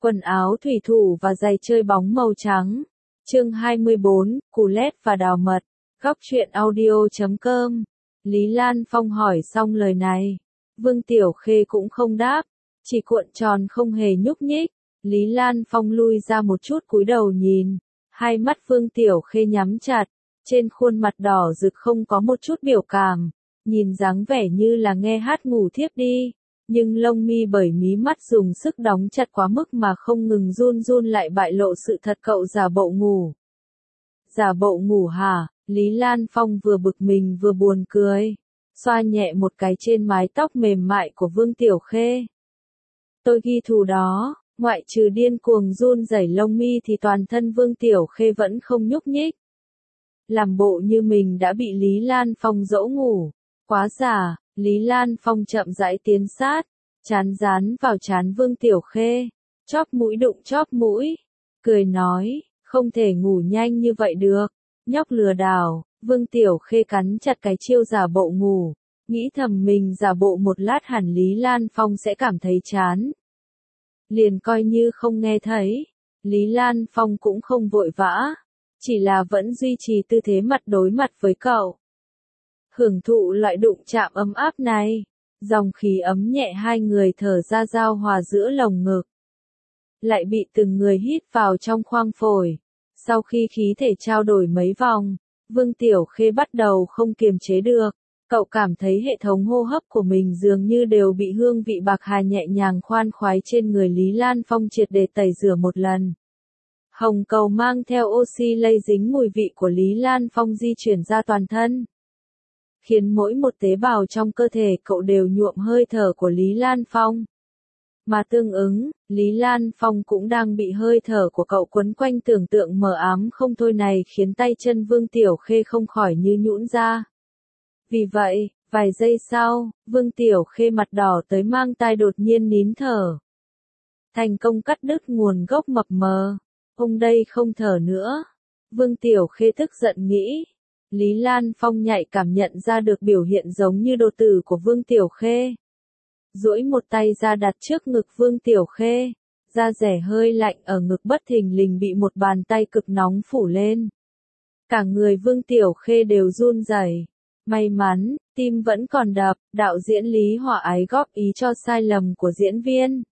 quần áo thủy thủ và giày chơi bóng màu trắng. Chương 24, củ lét và đào mật. Góc truyện audio.com. Lý Lan Phong hỏi xong lời này, Vương Tiểu Khê cũng không đáp, chỉ cuộn tròn không hề nhúc nhích. Lý Lan Phong lui ra một chút cúi đầu nhìn, hai mắt Vương Tiểu Khê nhắm chặt, trên khuôn mặt đỏ rực không có một chút biểu cảm, nhìn dáng vẻ như là nghe hát ngủ thiếp đi, nhưng lông mi bởi mí mắt dùng sức đóng chặt quá mức mà không ngừng run run lại bại lộ sự thật cậu giả bộ ngủ. Giả bộ ngủ hả? Lý Lan Phong vừa bực mình vừa buồn cười, xoa nhẹ một cái trên mái tóc mềm mại của Vương Tiểu Khê. Tôi ghi thù đó, ngoại trừ điên cuồng run rẩy lông mi thì toàn thân Vương Tiểu Khê vẫn không nhúc nhích. Làm bộ như mình đã bị Lý Lan Phong dỗ ngủ, quá giả. Lý Lan Phong chậm rãi tiến sát, chán dán vào trán Vương Tiểu Khê, chóp mũi đụng chóp mũi, cười nói, không thể ngủ nhanh như vậy được, nhóc lừa đảo. Vương Tiểu Khê cắn chặt cái chiêu giả bộ ngủ, nghĩ thầm mình giả bộ một lát hẳn Lý Lan Phong sẽ cảm thấy chán. Liền coi như không nghe thấy, Lý Lan Phong cũng không vội vã, chỉ là vẫn duy trì tư thế mặt đối mặt với cậu. Hưởng thụ loại đụng chạm ấm áp này, dòng khí ấm nhẹ hai người thở ra giao hòa giữa lồng ngực. Lại bị từng người hít vào trong khoang phổi. Sau khi khí thể trao đổi mấy vòng, Vương Tiểu Khê bắt đầu không kiềm chế được. Cậu cảm thấy hệ thống hô hấp của mình dường như đều bị hương vị bạc hà nhẹ nhàng khoan khoái trên người Lý Lan Phong triệt để tẩy rửa một lần. Hồng cầu mang theo oxy lây dính mùi vị của Lý Lan Phong di chuyển ra toàn thân, khiến mỗi một tế bào trong cơ thể cậu đều nhuộm hơi thở của Lý Lan Phong. Mà tương ứng, Lý Lan Phong cũng đang bị hơi thở của cậu quấn quanh, tưởng tượng mờ ám không thôi này khiến tay chân Vương Tiểu Khê không khỏi như nhũn ra. Vì vậy, vài giây sau, Vương Tiểu Khê mặt đỏ tới mang tai đột nhiên nín thở. Thành công cắt đứt nguồn gốc mập mờ. Ông đây không thở nữa. Vương Tiểu Khê tức giận nghĩ. Lý Lan Phong nhạy cảm nhận ra được biểu hiện giống như đồ tử của Vương Tiểu Khê. Duỗi một tay ra đặt trước ngực Vương Tiểu Khê, da rẻ hơi lạnh ở ngực bất thình lình bị một bàn tay cực nóng phủ lên. Cả người Vương Tiểu Khê đều run rẩy. May mắn, tim vẫn còn đập, đạo diễn Lý Hòa Ái góp ý cho sai lầm của diễn viên.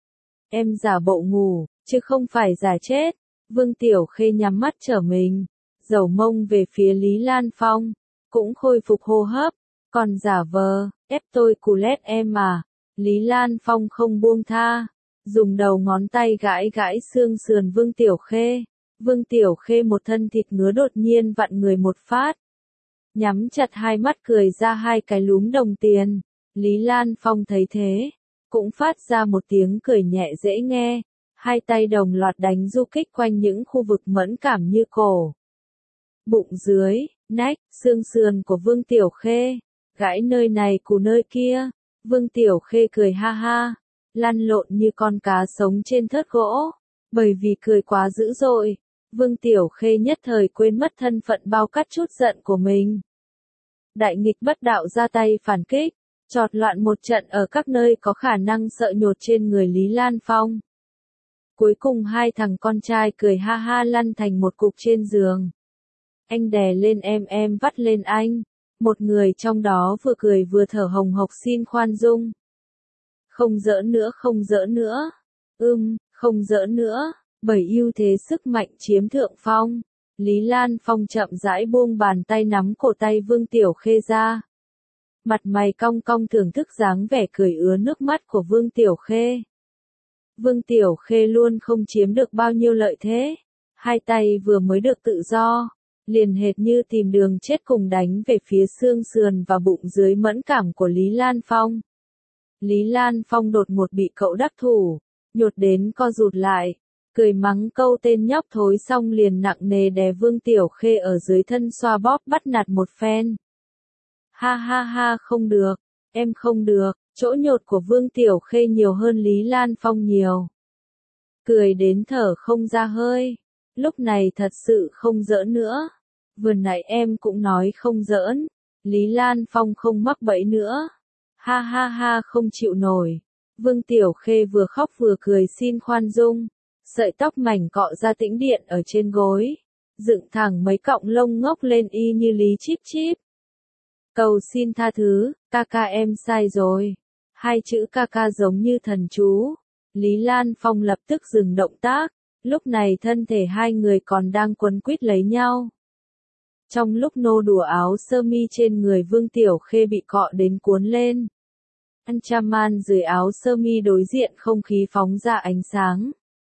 Em giả bộ ngủ, chứ không phải giả chết. Vương Tiểu Khê nhắm mắt trở mình, dầu mông về phía Lý Lan Phong, cũng khôi phục hô hấp, còn giả vờ, ép tôi cù lét em à. Lý Lan Phong không buông tha, dùng đầu ngón tay gãi gãi xương sườn Vương Tiểu Khê. Vương Tiểu Khê một thân thịt ngứa đột nhiên vặn người một phát, nhắm chặt hai mắt cười ra hai cái lúm đồng tiền. Lý Lan Phong thấy thế, cũng phát ra một tiếng cười nhẹ dễ nghe, hai tay đồng loạt đánh du kích quanh những khu vực mẫn cảm như cổ, bụng dưới, nách, xương sườn của Vương Tiểu Khê, gãi nơi này cù nơi kia. Vương Tiểu Khê cười ha ha, lăn lộn như con cá sống trên thớt gỗ. Bởi vì cười quá dữ dội, Vương Tiểu Khê nhất thời quên mất thân phận bao cắt chút giận của mình. Đại nghịch bất đạo ra tay phản kích, chọt loạn một trận ở các nơi có khả năng sợ nhột trên người Lý Lan Phong. Cuối cùng hai thằng con trai cười ha ha lăn thành một cục trên giường. Anh đè lên em vắt lên anh. Một người trong đó vừa cười vừa thở hồng hộc xin khoan dung. Không giỡn nữa, không giỡn nữa. Không giỡn nữa. Bởi ưu thế sức mạnh chiếm thượng phong, Lý Lan Phong chậm rãi buông bàn tay nắm cổ tay Vương Tiểu Khê ra. Mặt mày cong cong thưởng thức dáng vẻ cười ứa nước mắt của Vương Tiểu Khê. Vương Tiểu Khê luôn không chiếm được bao nhiêu lợi thế. Hai tay vừa mới được tự do, liền hệt như tìm đường chết cùng đánh về phía xương sườn và bụng dưới mẫn cảm của Lý Lan Phong. Lý Lan Phong đột ngột bị cậu đắc thủ, nhột đến co rụt lại, cười mắng câu tên nhóc thối xong liền nặng nề đè Vương Tiểu Khê ở dưới thân xoa bóp bắt nạt một phen. Ha ha ha, không được, em không được. Chỗ nhột của Vương Tiểu Khê nhiều hơn Lý Lan Phong nhiều. Cười đến thở không ra hơi. Lúc này thật sự không giỡn nữa. Vừa nãy em cũng nói không giỡn. Lý Lan Phong không mắc bẫy nữa. Ha ha ha, không chịu nổi. Vương Tiểu Khê vừa khóc vừa cười xin khoan dung, sợi tóc mảnh cọ ra tĩnh điện ở trên gối, dựng thẳng mấy cọng lông ngốc lên y như lý chíp chíp. Cầu xin tha thứ, ca ca em sai rồi. Hai chữ ca ca giống như thần chú. Lý Lan Phong lập tức dừng động tác, lúc này thân thể hai người còn đang quấn quýt lấy nhau. Trong lúc nô đùa áo sơ mi trên người Vương Tiểu Khê bị cọ đến cuốn lên. Anchaman dưới áo sơ mi đối diện không khí phóng ra ánh sáng.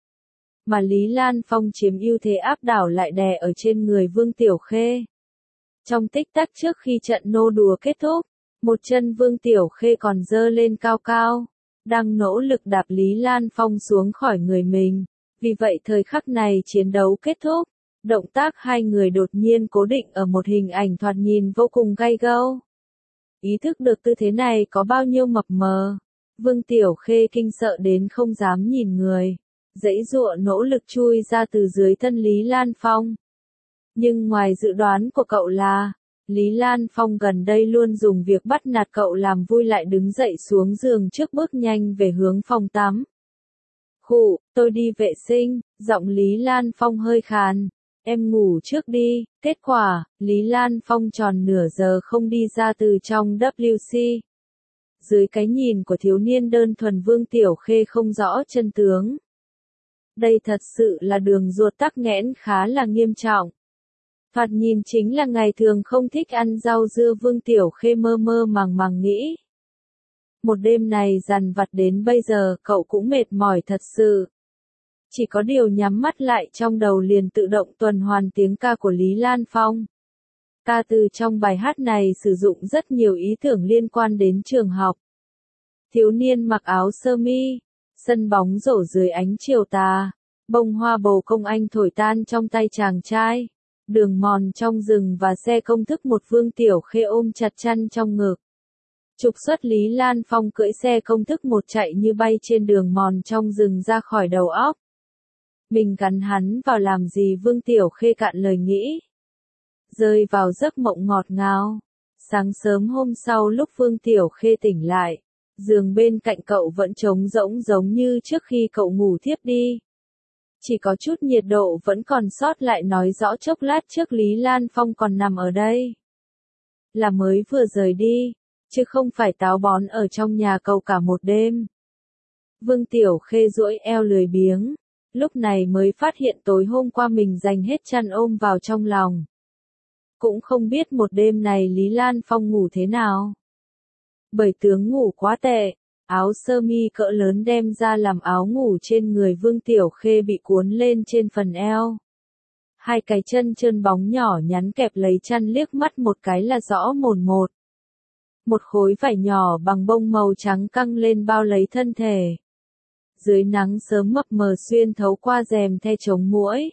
Mà Lý Lan Phong chiếm ưu thế áp đảo lại đè ở trên người Vương Tiểu Khê. Trong tích tắc trước khi trận nô đùa kết thúc, một chân Vương Tiểu Khê còn giơ lên cao cao, đang nỗ lực đạp Lý Lan Phong xuống khỏi người mình. Vì vậy thời khắc này chiến đấu kết thúc, động tác hai người đột nhiên cố định ở một hình ảnh thoạt nhìn vô cùng gay go. Ý thức được tư thế này có bao nhiêu mập mờ, Vương Tiểu Khê kinh sợ đến không dám nhìn người, giãy giụa nỗ lực chui ra từ dưới thân Lý Lan Phong. Nhưng ngoài dự đoán của cậu là, Lý Lan Phong gần đây luôn dùng việc bắt nạt cậu làm vui lại đứng dậy xuống giường trước bước nhanh về hướng phòng tắm. Khụ, tôi đi vệ sinh, giọng Lý Lan Phong hơi khàn, em ngủ trước đi. Kết quả, Lý Lan Phong tròn nửa giờ không đi ra từ trong WC. Dưới cái nhìn của thiếu niên đơn thuần Vương Tiểu Khê không rõ chân tướng. Đây thật sự là đường ruột tắc nghẽn khá là nghiêm trọng. Thoạt nhìn chính là ngày thường không thích ăn rau dưa Vương Tiểu Khê mơ mơ màng nghĩ. Một đêm này dằn vặt đến bây giờ cậu cũng mệt mỏi thật sự. Chỉ có điều nhắm mắt lại trong đầu liền tự động tuần hoàn tiếng ca của Lý Lan Phong. Ca từ trong bài hát này sử dụng rất nhiều ý tưởng liên quan đến trường học. Thiếu niên mặc áo sơ mi, sân bóng rổ dưới ánh chiều tà, bông hoa bồ công anh thổi tan trong tay chàng trai, đường mòn trong rừng và xe công thức một Vương Tiểu Khê ôm chặt chăn trong ngực. Trục xuất Lý Lan Phong cưỡi xe công thức một chạy như bay trên đường mòn trong rừng ra khỏi đầu óc. Mình gắn hắn vào làm gì Vương Tiểu Khê cạn lời nghĩ. Rơi vào giấc mộng ngọt ngào. Sáng sớm hôm sau lúc Vương Tiểu Khê tỉnh lại, giường bên cạnh cậu vẫn trống rỗng giống như trước khi cậu ngủ thiếp đi. Chỉ có chút nhiệt độ vẫn còn sót lại nói rõ chốc lát trước Lý Lan Phong còn nằm ở đây. Là mới vừa rời đi, chứ không phải táo bón ở trong nhà cậu cả một đêm. Vương Tiểu Khê duỗi eo lười biếng, lúc này mới phát hiện tối hôm qua mình dành hết chăn ôm vào trong lòng. Cũng không biết một đêm này Lý Lan Phong ngủ thế nào. Bởi tướng ngủ quá tệ, áo sơ mi cỡ lớn đem ra làm áo ngủ trên người Vương Tiểu Khê bị cuốn lên trên phần eo. Hai cái chân trơn bóng nhỏ nhắn kẹp lấy chăn liếc mắt một cái là rõ mồn một. Một khối vải nhỏ bằng bông màu trắng căng lên bao lấy thân thể. Dưới nắng sớm mập mờ xuyên thấu qua rèm the chống muỗi.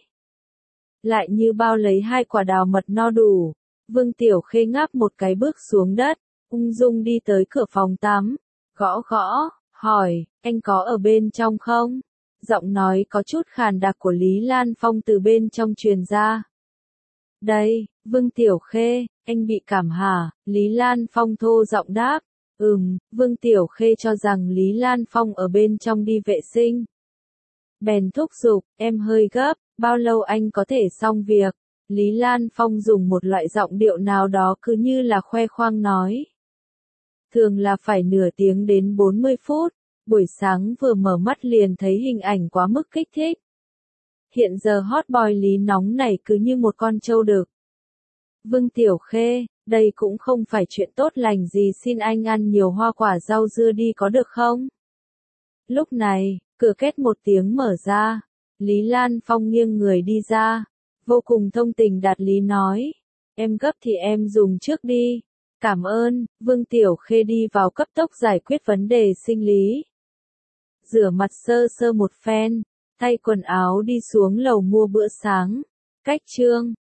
Lại như bao lấy hai quả đào mật no đủ. Vương Tiểu Khê ngáp một cái bước xuống đất, ung dung đi tới cửa phòng tắm. Gõ gõ, hỏi, anh có ở bên trong không? Giọng nói có chút khàn đặc của Lý Lan Phong từ bên trong truyền ra. Đây, Vương Tiểu Khê, anh bị cảm hả? Lý Lan Phong thô giọng đáp. Vương Tiểu Khê cho rằng Lý Lan Phong ở bên trong đi vệ sinh. Bèn thúc giục, em hơi gấp, bao lâu anh có thể xong việc? Lý Lan Phong dùng một loại giọng điệu nào đó cứ như là khoe khoang nói. Thường là phải nửa tiếng đến 40 phút, buổi sáng vừa mở mắt liền thấy hình ảnh quá mức kích thích. Hiện giờ hot boy Lý nóng này cứ như một con trâu đực. Vương Tiểu Khê, đây cũng không phải chuyện tốt lành gì, xin anh ăn nhiều hoa quả rau dưa đi có được không? Lúc này, cửa két một tiếng mở ra, Lý Lan Phong nghiêng người đi ra, vô cùng thông tình đạt lý nói, em gấp thì em dùng trước đi. Cảm ơn. Vương Tiểu Khê đi vào cấp tốc giải quyết vấn đề sinh lý. Rửa mặt sơ sơ một phen, thay quần áo đi xuống lầu mua bữa sáng. Cách chương